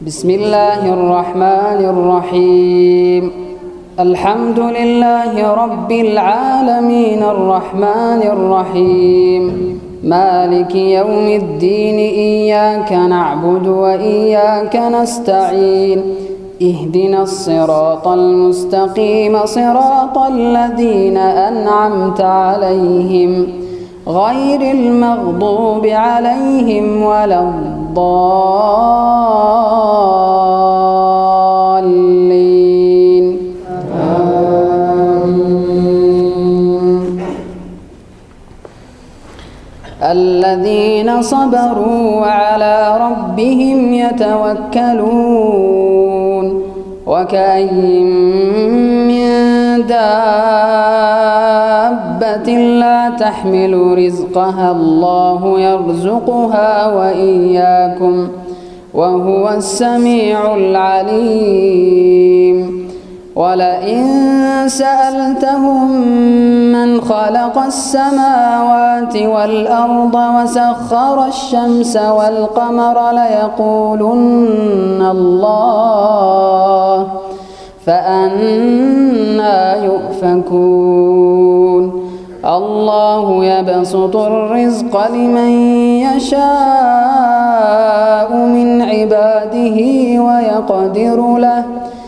بسم الله الرحمن الرحيم. الحمد لله رب العالمين الرحمن الرحيم مالك يوم الدين. إياك نعبد وإياك نستعين. اهدنا الصراط المستقيم صراط الذين أنعمت عليهم غير المغضوب عليهم ولا الضالين. آمين. الذين صبروا وعلى ربهم يتوكلون. وكأين من دابة لا تحمل رزقها الله يرزقها وإياكم وهو السميع العليم. ولئن سألتهم من خلق السماوات والأرض وسخر الشمس والقمر ليقولن الله فأنى يؤفكون. الله يبسط الرزق لمن يشاء من عباده ويقدر له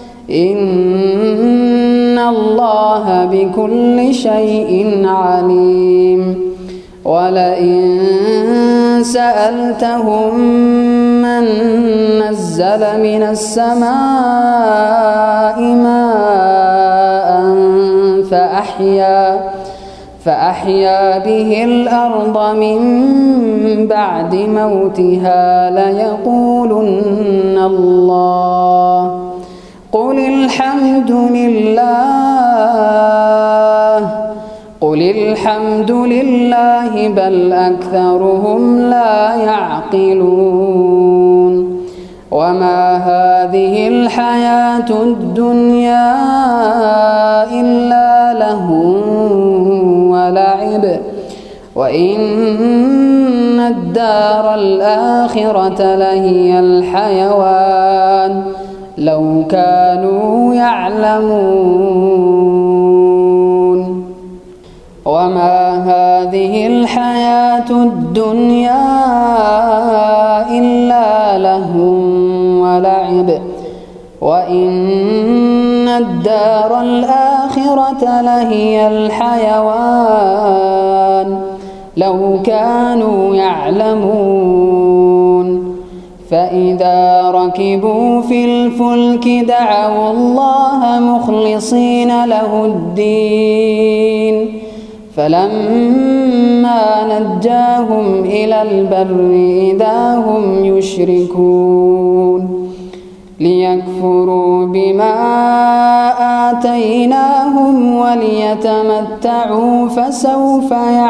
إن الله بكل شيء عليم. ولئن سألتهم من نزل من السماء ماء فأحيا به الأرض من بعد موتها ليقولن الله. قل الحمد لله بل أكثرهم لا يعقلون. وما هذه الحياة الدنيا إلا لهو ولعب وإن الدار الآخرة لهي الحيوان لو كانوا يعلمون. وما هذه الحياة الدنيا إلا لهو ولعب وإن الدار الآخرة لهي الحيوان لو كانوا يعلمون. فإذا ركبوا في الفلك دعوا الله مخلصين له الدين فلما نجاهم إلى البر إذا هم يشركون. ليكفروا بما آتيناهم وليتمتعوا فسوف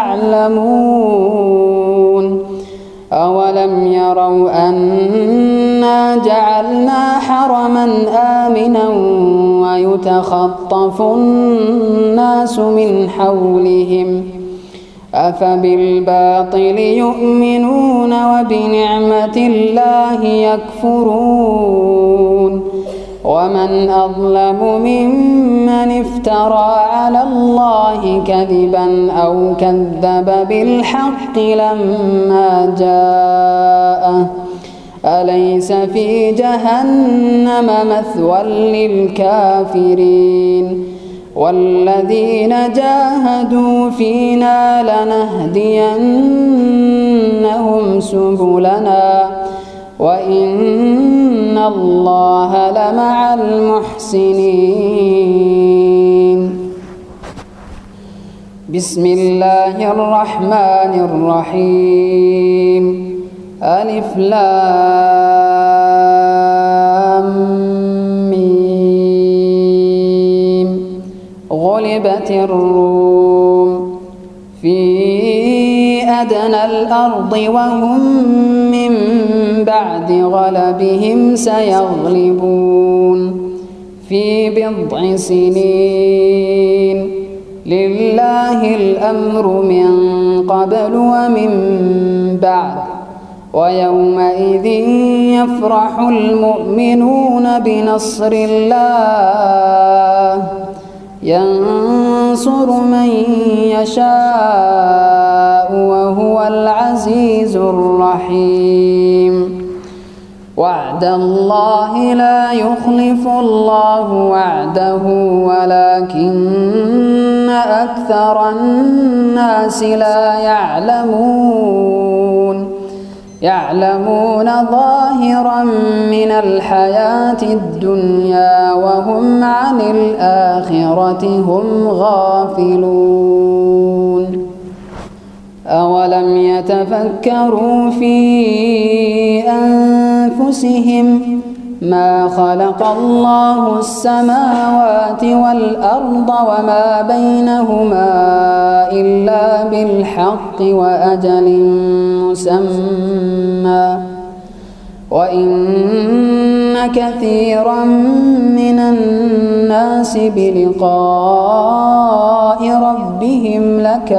يعلمون. أولم يروا أنا جعلنا حرما آمنا ويتخطف الناس من حولهم أفبالباطل يؤمنون وبنعمة الله يكفرون. ومن أظلم ممن افترى على الله كذبا أو كذب بالحق لما جاءه أليس في جهنم مثوى للكافرين. والذين جاهدوا فينا لنهدينهم سبلنا وإن الله لمع المحسنين. بسم الله الرحمن الرحيم. ألف لام ميم. غلبت الروم في أدنى الأرض وهم من بعد غلبهم سيغلبون في بضع سنين. لله الأمر من قبل ومن بعد ويومئذ يفرح المؤمنون بنصر الله ينصر من يشاء وهو العزيز الرحيم وعد الله لا يخلف الله وعده ولكن أكثر الناس لا يعلمون ظاهرا من الحياة الدنيا وهم عن الآخرة هم غافلون أولم يتفكروا في أنفسهم ما خلق الله السماوات والأرض وما بينهما إلا بالحق وأجل مسمى وإن كثيرا من الناس بلقاء ربهم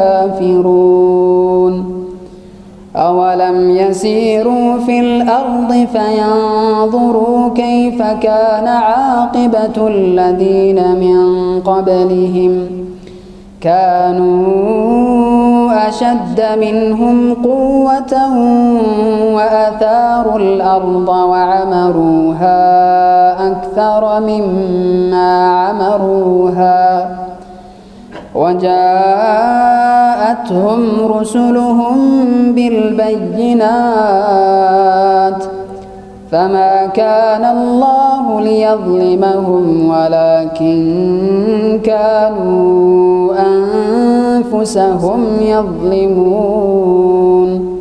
لكافرون أولم يسيروا في الأرض فينظروا كيف كان عاقبة الذين من قبلهم كانوا أشد منهم قوة وأثاروا الأرض وعمروها أكثر مما عمروها وجاءتهم رسلهم بالبينات فما كان الله ليظلمهم ولكن كانوا أنفسهم يظلمون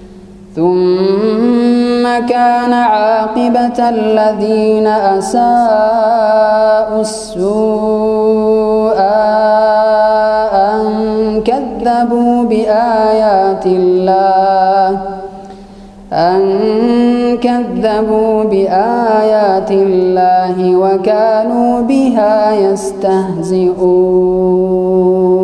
ثم كان عاقبة الذين أساءوا السوء أن كذبوا بآيات الله وكانوا بها يستهزئون.